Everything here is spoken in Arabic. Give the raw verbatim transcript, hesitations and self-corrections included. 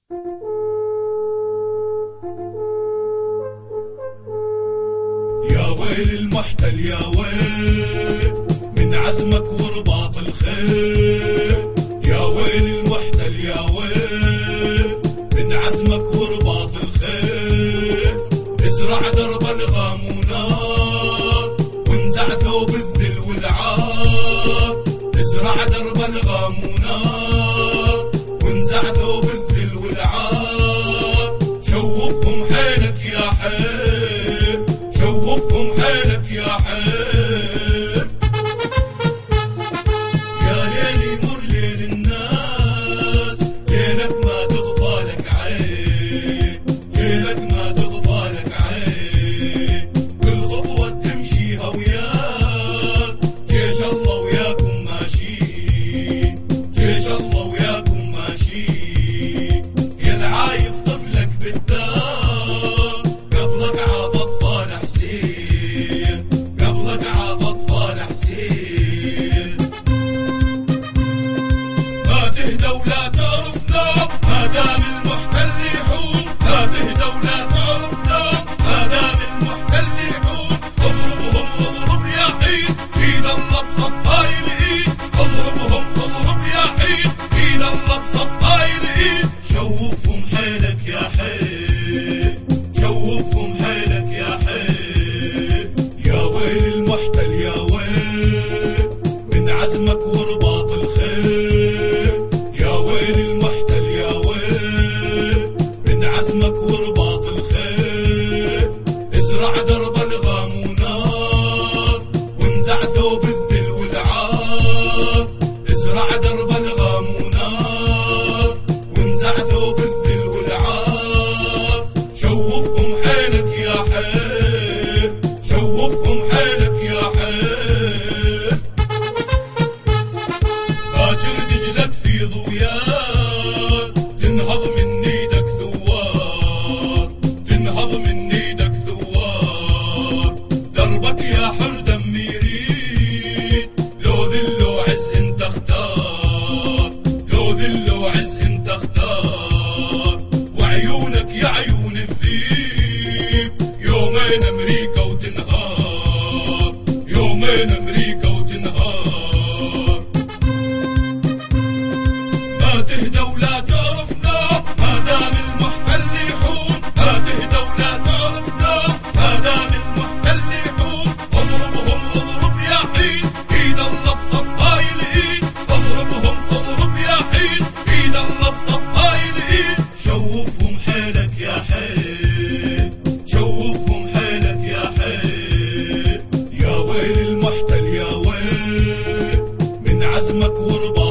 يا ويل المحتل يا ويل من عزمك ورباط الخيل. يا ويل المحتل يا ويل من عزمك ورباط الخيل. ازرع درب الغام ونار وانزع ثوب الذل والعار. ازرع درب الغام ونار وانزع ثوب الذل والعار. شوفهم حيلك يا حيل، شوفهم حيلك يا حيل. يا ليل يمر ليل الناس، ليلك ما تغفى لك عين، ليلك ما تغفى لك عين. كل خطوة تمشيها وياك جيش الله وياكم ماشيين، جيش الله وياكم ماشيين. يا العايف طفلك بالدار قبلك عاف اطفال حسين، قبلك عاف اطفال حسين. ما تهدى ولا تعرف نام ما دام المحتل يحوم، لا تهدى ولا تعرف نام ما دام المحتل يحوم. اضربهم اضرب يا حين ايد الله بصفاي الايد، اضربهم اضرب يا حين ايد الله بصفاي الايد. شوفهم حيلك يا حيل، شوفهم حيلك يا حيل. يا ويل المحتل يا ويل من عزمك ورباط الخيل. يا ويل المحتل يا ويل من عزمك ورباط الخيل. ازرع درب الغام ونار وانزع ثوب الذل والعار. ازرع درب الغام ونار وانزع ثوب الذل والعار. شوفهم حيلك يا حيل، شوفهم حيلك يا حيل. باكر دجلك في ضويان تنهض من ايدك ثوار، تنهض من ايدك ثوار. دربك يا حر دم يريد، لو ذل لو عز انت اختار، لو ذل لو عز انت اختار. وعيونك يا عيون الذيب يومين امريكا وتنهار، يومين امريكا وتنهار. ما تهدى ولا تعرف نام ما دام المحتل يحوم، ما تهدى ولا تعرف نام ما دام المحتل يحوم. اضربهم اضرب يا حين ايد الله بصفاي الايد، اضربهم اضرب يا حين ايد الله بصفاي الايد. شوفهم حيلك يا حيل، شوفهم حيلك يا حيل. يا ويل المحتل يا ويل من عزمك ورباط